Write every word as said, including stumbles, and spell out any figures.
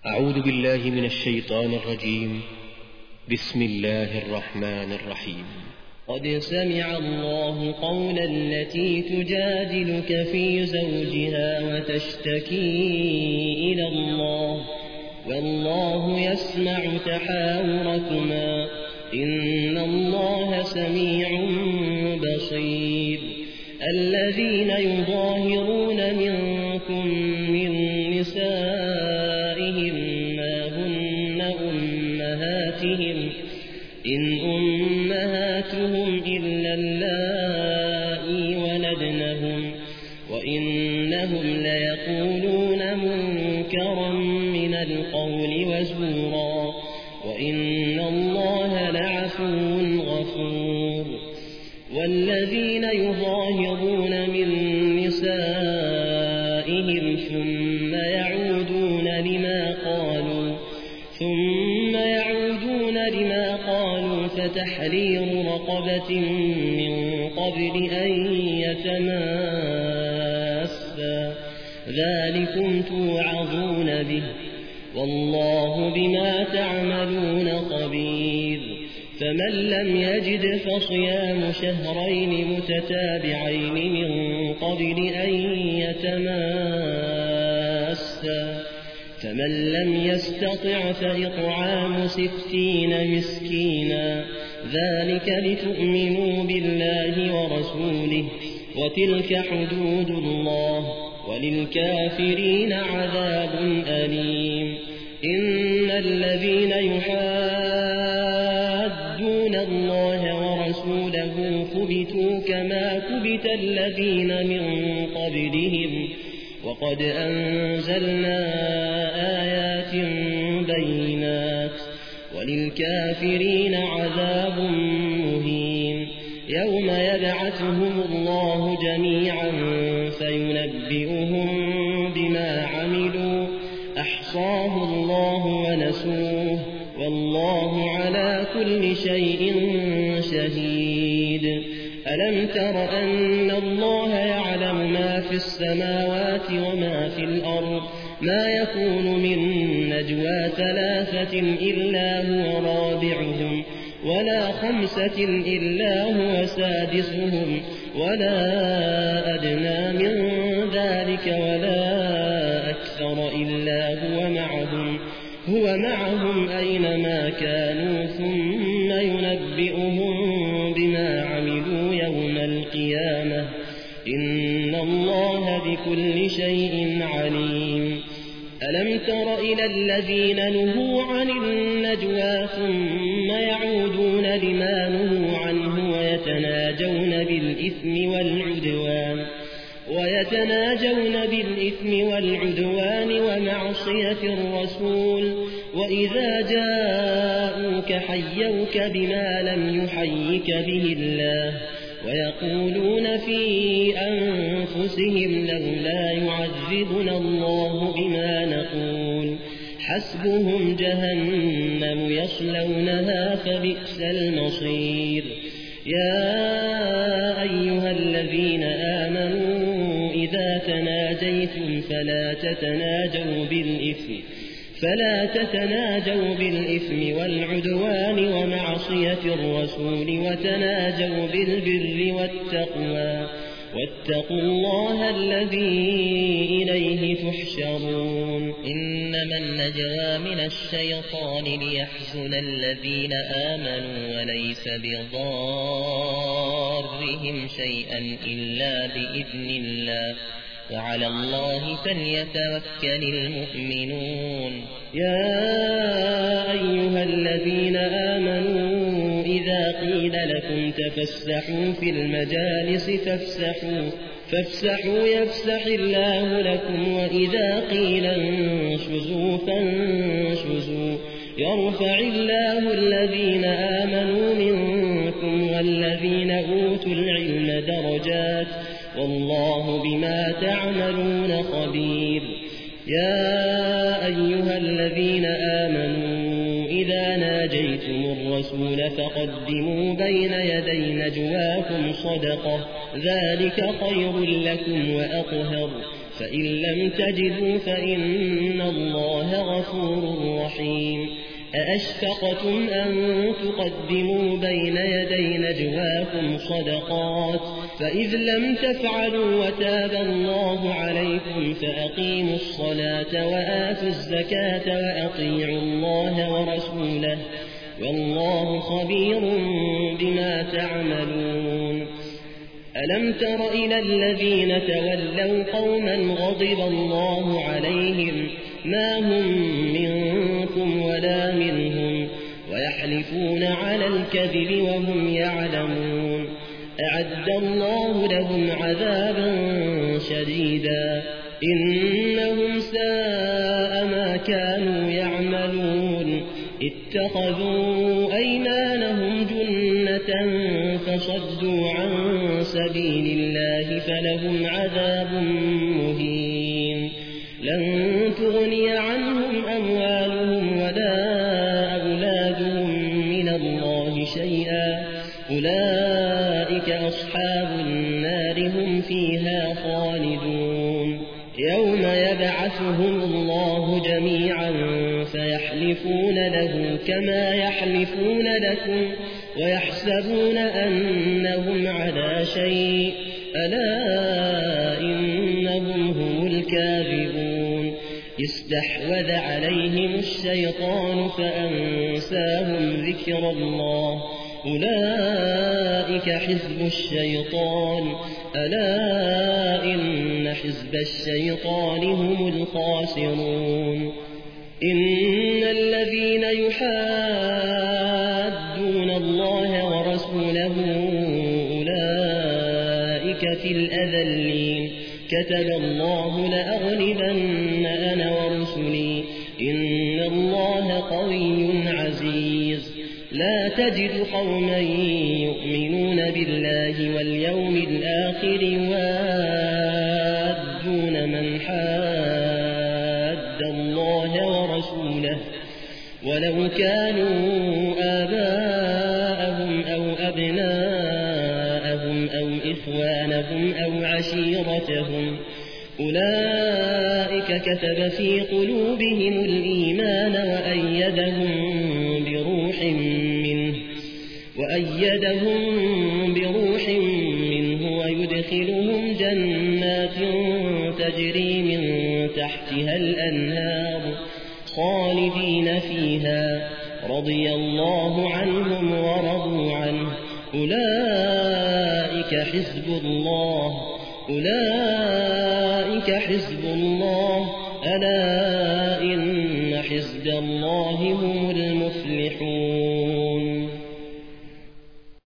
أعوذ بالله من الشيطان الرجيم. بسم الله الرحمن الرحيم. قد سمع الله قول التي تجادلك في زوجها وتشتكي إلى الله والله يسمع تحاوركما إن الله سميع بصير. الذين يظاهرون منكم من نسائهم ما هن أمهاتهم إن أمهاتهم إلا اللائي ولدنهم وإنهم ليقولون منكرا من القول وزورا وإن الله لعفو غفور. والذين يظاهرون من نسائهم ثم يعودون لما قالوا ثم يعودون لما قالوا فتحرير رقبة من قبل أن يتماسا ذلكم توعظون به والله بما تعملون خبير. فمن لم يجد فصيام شهرين متتابعين من قبل أن يتماسا فمن لم يستطع فإطعام ستين مسكينا ذلك لتؤمنوا بالله ورسوله وتلك حدود الله وللكافرين عذاب أليم. إن الذين يحادون الله ورسوله كبتوا كما كبت الذين من قبلهم وقد أنزلنا آيات بينات وللكافرين عذاب مهين. يوم يبعثهم الله جميعا فينبئهم بما عملوا أحصاه الله ونسوه والله على كل شيء شهيد. ألم تر أن الله يعلم ما في السماوات وما في الأرض ما يكون من نجوى ثلاثة إلا هو رابعهم ولا خمسة إلا هو سادسهم ولا أدنى من ذلك ولا أكثر إلا هو معهم هو معهم أينما كانوا ثم ينبئهم بما عملوا يوم القيامة إن الله بكل شيء عليم. ألم تر إلى الذين نهوا عن النجوى ثم يعودون لما نهوا عنه ويتناجون بالإثم والعدوان ويتناجون بالإثم والعدوان ومعصية الرسول وإذا جاءوك حيوك بما لم يحيك به الله ويقولون في أنفسهم لولا يعذبنا الله بما نقول حسبهم جهنم يصلونها فبئس المصير. يا أيها الذين آمنوا إذا تناجيتم فلا تتناجوا بالإثم فلا تتناجوا بالإثم والعدوان ومعصية الرسول وتناجوا بالبر والتقوى واتقوا الله الذي إليه تحشرون. إنما النجوى من الشيطان ليحزن الذين آمنوا وليس بضارهم شيئا إلا بإذن الله وعلى الله فليتوكل المؤمنون. يا أيها الذين آمنوا إذا قيل لكم تفسحوا في المجالس فافسحوا فافسحوا يفسح الله لكم وإذا قيل انشزوا فانشزوا يرفع الله الذين آمنوا منكم والذين أوتوا العلم درجات والله بما تعملون خبير. يا أيها الذين آمنوا إذا ناجيتم الرسول فقدموا بين يدي نجواكم صدقة ذلك خير لكم وأطهر فإن لم تجدوا فإن الله غفور رحيم أأشفقتم أن تقدموا بين يدي نجواكم صدقات فإذ لم تفعلوا وتاب الله عليكم فأقيموا الصلاة وآتوا الزكاة وأطيعوا الله ورسوله والله خبير بما تعملون ألم تر إلى الذين تولوا قوما غضب الله عليهم ما هم منكم ولا منهم ويحلفون على الكذب وهم يعلمون أعد الله لهم عذابا شديدا إنهم ساء ما كانوا يعملون اتخذوا أيمانهم جنة فصدوا عن سبيل الله فلهم عذاب مهين لن تغني عنهم أموالهم ولا أولادهم من الله شيئا أولئك أصحاب النار هم فيها خالدون يوم يبعثهم الله جميعا فيحلفون له كما يحلفون لكم ويحسبون أنهم على شيء ألا إنهم هم الكاذبون استحوذ عليهم الشيطان فأنساهم ذكر الله أولئك حزب الشيطان ألا إن حزب الشيطان هم الخاسرون إن الذين يحادون الله ورسوله أولئك في الأذلين كتب الله لأغلبن أنا ورسلي إن الله قوي عزيز لا تجد قوما يؤمنون بالله واليوم الآخر يوادون من حاد الله ورسوله ولو كانوا آباءهم أو أبناءهم أو إخوانهم أو عشيرتهم أولئك كتب في قلوبهم الإيمان وأيدهم بروح منه وأيدهم بروح منه ويدخلهم جنات تجري من تحتها الأنهار خالدين فيها رضي الله عنهم ورضوا عنه أولئك حزب الله أولئك حزب الله ألا إن حزب الله هم المفلحون